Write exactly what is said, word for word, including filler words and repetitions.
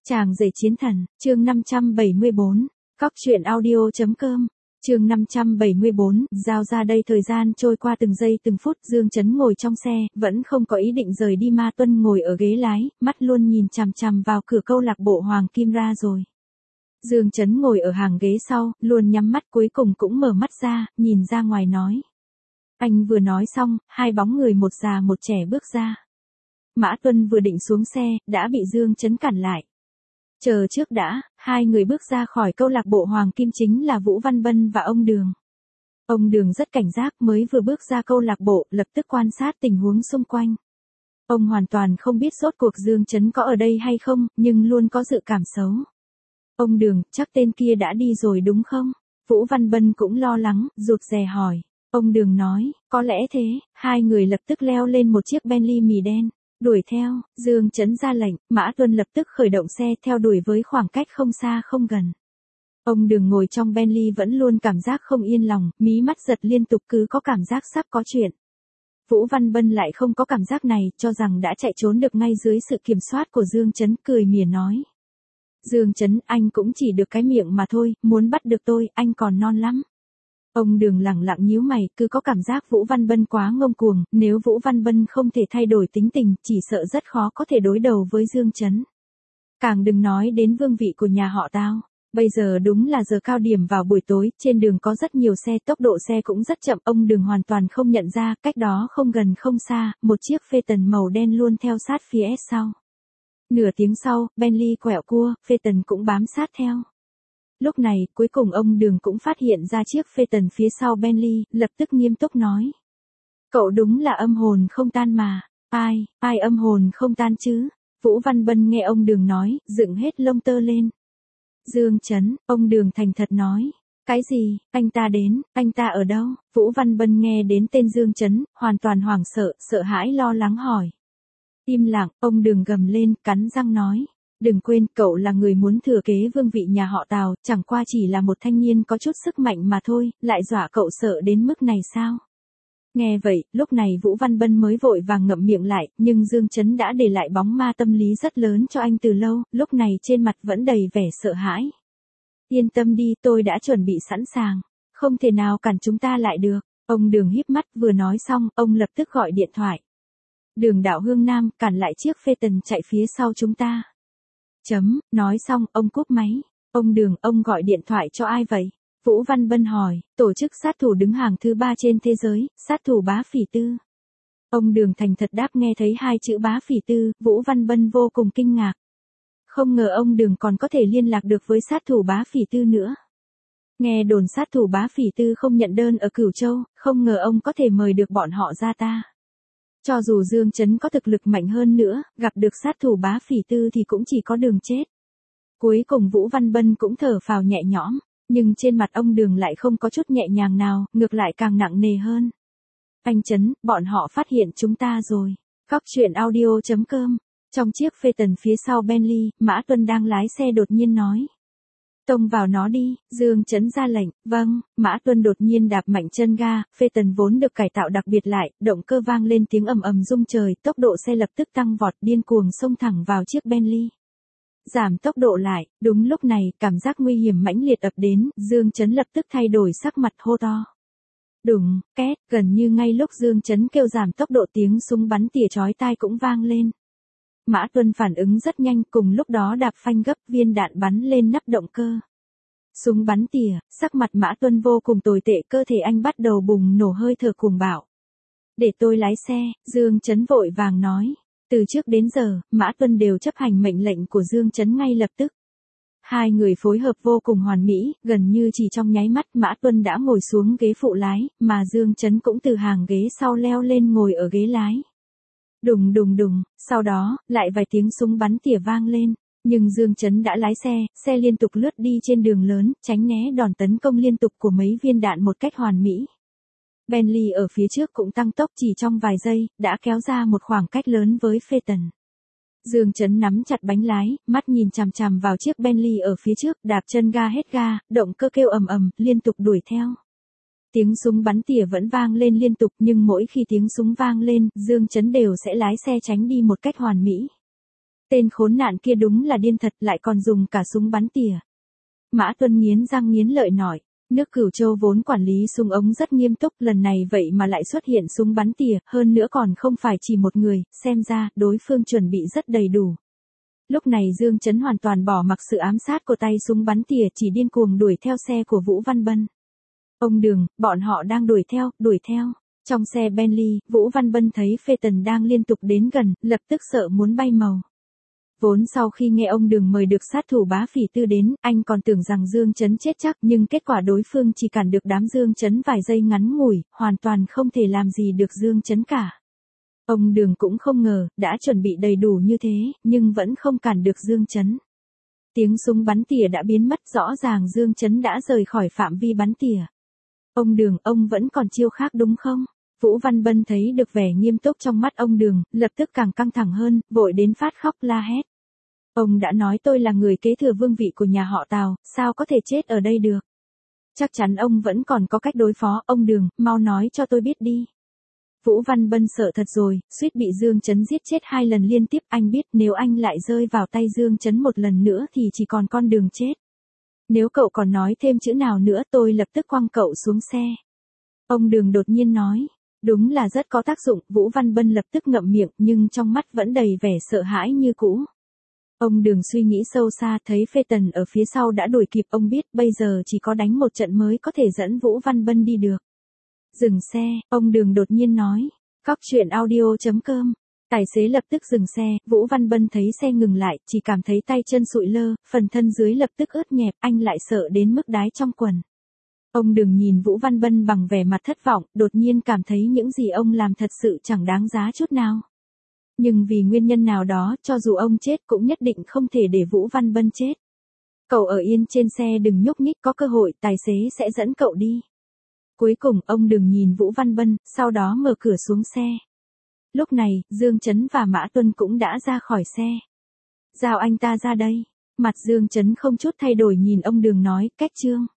Chàng rể chiến thần, chương năm trăm bảy mươi bốn, cóc truyện audio.com, chương năm trăm bảy mươi bốn, giao ra đây. Thời gian trôi qua từng giây từng phút, Dương Chấn ngồi trong xe, vẫn không có ý định rời đi. Ma Tuân ngồi ở ghế lái, mắt luôn nhìn chằm chằm vào cửa câu lạc bộ Hoàng Kim ra rồi. Dương Chấn ngồi ở hàng ghế sau, luôn nhắm mắt, cuối cùng cũng mở mắt ra, nhìn ra ngoài nói. Anh vừa nói xong, hai bóng người một già một trẻ bước ra. Mã Tuân vừa định xuống xe, đã bị Dương Chấn cản lại. Chờ trước đã, hai người bước ra khỏi câu lạc bộ Hoàng Kim chính là Vũ Văn Bân và ông Đường. Ông Đường rất cảnh giác, mới vừa bước ra câu lạc bộ, lập tức quan sát tình huống xung quanh. Ông hoàn toàn không biết rốt cuộc Dương Chấn có ở đây hay không, nhưng luôn có dự cảm xấu. Ông Đường, chắc tên kia đã đi rồi đúng không? Vũ Văn Bân cũng lo lắng, rụt rè hỏi. Ông Đường nói, có lẽ thế. Hai người lập tức leo lên một chiếc Bentley mì đen. Đuổi theo, Dương Chấn ra lệnh, Mã Tuân lập tức khởi động xe theo đuổi với khoảng cách không xa không gần. Ông Đường ngồi trong Bentley vẫn luôn cảm giác không yên lòng, mí mắt giật liên tục, cứ có cảm giác sắp có chuyện. Vũ Văn Bân lại không có cảm giác này, cho rằng đã chạy trốn được ngay dưới sự kiểm soát của Dương Chấn, cười mỉa nói. Dương Chấn, anh cũng chỉ được cái miệng mà thôi, muốn bắt được tôi, anh còn non lắm. Ông Đường lẳng lặng nhíu mày, cứ có cảm giác Vũ Văn Bân quá ngông cuồng, nếu Vũ Văn Bân không thể thay đổi tính tình, chỉ sợ rất khó có thể đối đầu với Dương Chấn. Càng đừng nói đến vương vị của nhà họ Tao. Bây giờ đúng là giờ cao điểm vào buổi tối, trên đường có rất nhiều xe, tốc độ xe cũng rất chậm, ông Đường hoàn toàn không nhận ra, cách đó không gần không xa, một chiếc Phaeton màu đen luôn theo sát phía sau. Nửa tiếng sau, Bentley quẹo cua, Phaeton cũng bám sát theo. Lúc này, cuối cùng ông Đường cũng phát hiện ra chiếc Phaeton phía sau Bentley, lập tức nghiêm túc nói. Cậu đúng là âm hồn không tan mà. Ai, ai âm hồn không tan chứ? Vũ Văn Bân nghe ông Đường nói, dựng hết lông tơ lên. Dương Chấn, ông Đường thành thật nói. Cái gì, anh ta đến, anh ta ở đâu? Vũ Văn Bân nghe đến tên Dương Chấn, hoàn toàn hoảng sợ, sợ hãi lo lắng hỏi. Im lặng, ông Đường gầm lên, cắn răng nói. Đừng quên, cậu là người muốn thừa kế vương vị nhà họ Tào, chẳng qua chỉ là một thanh niên có chút sức mạnh mà thôi, lại dọa cậu sợ đến mức này sao? Nghe vậy, lúc này Vũ Văn Bân mới vội vàng ngậm miệng lại, nhưng Dương Chấn đã để lại bóng ma tâm lý rất lớn cho anh từ lâu, lúc này trên mặt vẫn đầy vẻ sợ hãi. Yên tâm đi, tôi đã chuẩn bị sẵn sàng, không thể nào cản chúng ta lại được. Ông Đường híp mắt, vừa nói xong, ông lập tức gọi điện thoại. Đường Đạo Hương Nam, cản lại chiếc Phaeton chạy phía sau chúng ta. Chấm, nói xong, ông cúp máy. Ông Đường, ông gọi điện thoại cho ai vậy? Vũ Văn Bân hỏi, tổ chức sát thủ đứng hàng thứ ba trên thế giới, sát thủ Bá Phỉ Tư. Ông Đường thành thật đáp. Nghe thấy hai chữ Bá Phỉ Tư, Vũ Văn Bân vô cùng kinh ngạc. Không ngờ ông Đường còn có thể liên lạc được với sát thủ Bá Phỉ Tư nữa. Nghe đồn sát thủ Bá Phỉ Tư không nhận đơn ở Cửu Châu, không ngờ ông có thể mời được bọn họ ra ta. Cho dù Dương Chấn có thực lực mạnh hơn nữa, gặp được sát thủ Bá Phỉ Tư thì cũng chỉ có đường chết. Cuối cùng Vũ Văn Bân cũng thở phào nhẹ nhõm, nhưng trên mặt ông Đường lại không có chút nhẹ nhàng nào, ngược lại càng nặng nề hơn. Anh Chấn, bọn họ phát hiện chúng ta rồi. Cóc truyện audio.com. Trong chiếc Phaeton phía sau Bentley, Mã Tuân đang lái xe đột nhiên nói. Tông vào nó đi, Dương Chấn ra lệnh. Vâng. Mã Tuân đột nhiên đạp mạnh chân ga, Phaeton vốn được cải tạo đặc biệt lại, động cơ vang lên tiếng ầm ầm rung trời, tốc độ xe lập tức tăng vọt, điên cuồng xông thẳng vào chiếc Bentley. Giảm tốc độ lại, đúng lúc này, cảm giác nguy hiểm mãnh liệt ập đến, Dương Chấn lập tức thay đổi sắc mặt, hô to. Đùng, két, gần như ngay lúc Dương Chấn kêu giảm tốc độ, tiếng súng bắn tỉa chói tai cũng vang lên. Mã Tuân phản ứng rất nhanh, cùng lúc đó đạp phanh gấp, viên đạn bắn lên nắp động cơ. Súng bắn tỉa, sắc mặt Mã Tuân vô cùng tồi tệ, cơ thể anh bắt đầu bùng nổ hơi thở cuồng bạo. Để tôi lái xe, Dương Chấn vội vàng nói. Từ trước đến giờ, Mã Tuân đều chấp hành mệnh lệnh của Dương Chấn ngay lập tức. Hai người phối hợp vô cùng hoàn mỹ, gần như chỉ trong nháy mắt Mã Tuân đã ngồi xuống ghế phụ lái, mà Dương Chấn cũng từ hàng ghế sau leo lên ngồi ở ghế lái. Đùng đùng đùng, sau đó, lại vài tiếng súng bắn tỉa vang lên, nhưng Dương Chấn đã lái xe, xe liên tục lướt đi trên đường lớn, tránh né đòn tấn công liên tục của mấy viên đạn một cách hoàn mỹ. Bentley ở phía trước cũng tăng tốc, chỉ trong vài giây, đã kéo ra một khoảng cách lớn với Phaeton. Dương Chấn nắm chặt bánh lái, mắt nhìn chằm chằm vào chiếc Bentley ở phía trước, đạp chân ga hết ga, động cơ kêu ầm ầm, liên tục đuổi theo. Tiếng súng bắn tỉa vẫn vang lên liên tục, nhưng mỗi khi tiếng súng vang lên, Dương Chấn đều sẽ lái xe tránh đi một cách hoàn mỹ. Tên khốn nạn kia đúng là điên thật, lại còn dùng cả súng bắn tỉa. Mã Tuân nghiến răng nghiến lợi nói, nước Cửu Châu vốn quản lý súng ống rất nghiêm túc, lần này vậy mà lại xuất hiện súng bắn tỉa, hơn nữa còn không phải chỉ một người, xem ra, đối phương chuẩn bị rất đầy đủ. Lúc này Dương Chấn hoàn toàn bỏ mặc sự ám sát của tay súng bắn tỉa, chỉ điên cuồng đuổi theo xe của Vũ Văn Bân. Ông Đường, bọn họ đang đuổi theo, đuổi theo. Trong xe Bentley, Vũ Văn Bân thấy Phê Tần đang liên tục đến gần, lập tức sợ muốn bay màu. Vốn sau khi nghe ông Đường mời được sát thủ Bá Phỉ Tư đến, anh còn tưởng rằng Dương Chấn chết chắc, nhưng kết quả đối phương chỉ cản được đám Dương Chấn vài giây ngắn ngủi, hoàn toàn không thể làm gì được Dương Chấn cả. Ông Đường cũng không ngờ, đã chuẩn bị đầy đủ như thế, nhưng vẫn không cản được Dương Chấn. Tiếng súng bắn tỉa đã biến mất, rõ ràng Dương Chấn đã rời khỏi phạm vi bắn tỉa. Ông Đường, ông vẫn còn chiêu khác đúng không? Vũ Văn Bân thấy được vẻ nghiêm túc trong mắt ông Đường, lập tức càng căng thẳng hơn, vội đến phát khóc la hét. Ông đã nói tôi là người kế thừa vương vị của nhà họ Tào, sao có thể chết ở đây được? Chắc chắn ông vẫn còn có cách đối phó, ông Đường, mau nói cho tôi biết đi. Vũ Văn Bân sợ thật rồi, suýt bị Dương Chấn giết chết hai lần liên tiếp, anh biết nếu anh lại rơi vào tay Dương Chấn một lần nữa thì chỉ còn con đường chết. Nếu cậu còn nói thêm chữ nào nữa tôi lập tức quăng cậu xuống xe. Ông Đường đột nhiên nói, đúng là rất có tác dụng, Vũ Văn Bân lập tức ngậm miệng nhưng trong mắt vẫn đầy vẻ sợ hãi như cũ. Ông Đường suy nghĩ sâu xa, thấy Phê Tần ở phía sau đã đuổi kịp, ông biết bây giờ chỉ có đánh một trận mới có thể dẫn Vũ Văn Bân đi được. Dừng xe, ông Đường đột nhiên nói, cóc truyện audio chấm com. Tài xế lập tức dừng xe, Vũ Văn Bân thấy xe ngừng lại, chỉ cảm thấy tay chân sụi lơ, phần thân dưới lập tức ướt nhẹp, anh lại sợ đến mức đái trong quần. Ông Đường nhìn Vũ Văn Bân bằng vẻ mặt thất vọng, đột nhiên cảm thấy những gì ông làm thật sự chẳng đáng giá chút nào. Nhưng vì nguyên nhân nào đó, cho dù ông chết cũng nhất định không thể để Vũ Văn Bân chết. Cậu ở yên trên xe đừng nhúc nhích, có cơ hội tài xế sẽ dẫn cậu đi. Cuối cùng ông Đường nhìn Vũ Văn Bân, sau đó mở cửa xuống xe. Lúc này, Dương Chấn và Mã Tuân cũng đã ra khỏi xe. Giao anh ta ra đây. Mặt Dương Chấn không chút thay đổi nhìn ông Đường nói, cách trương.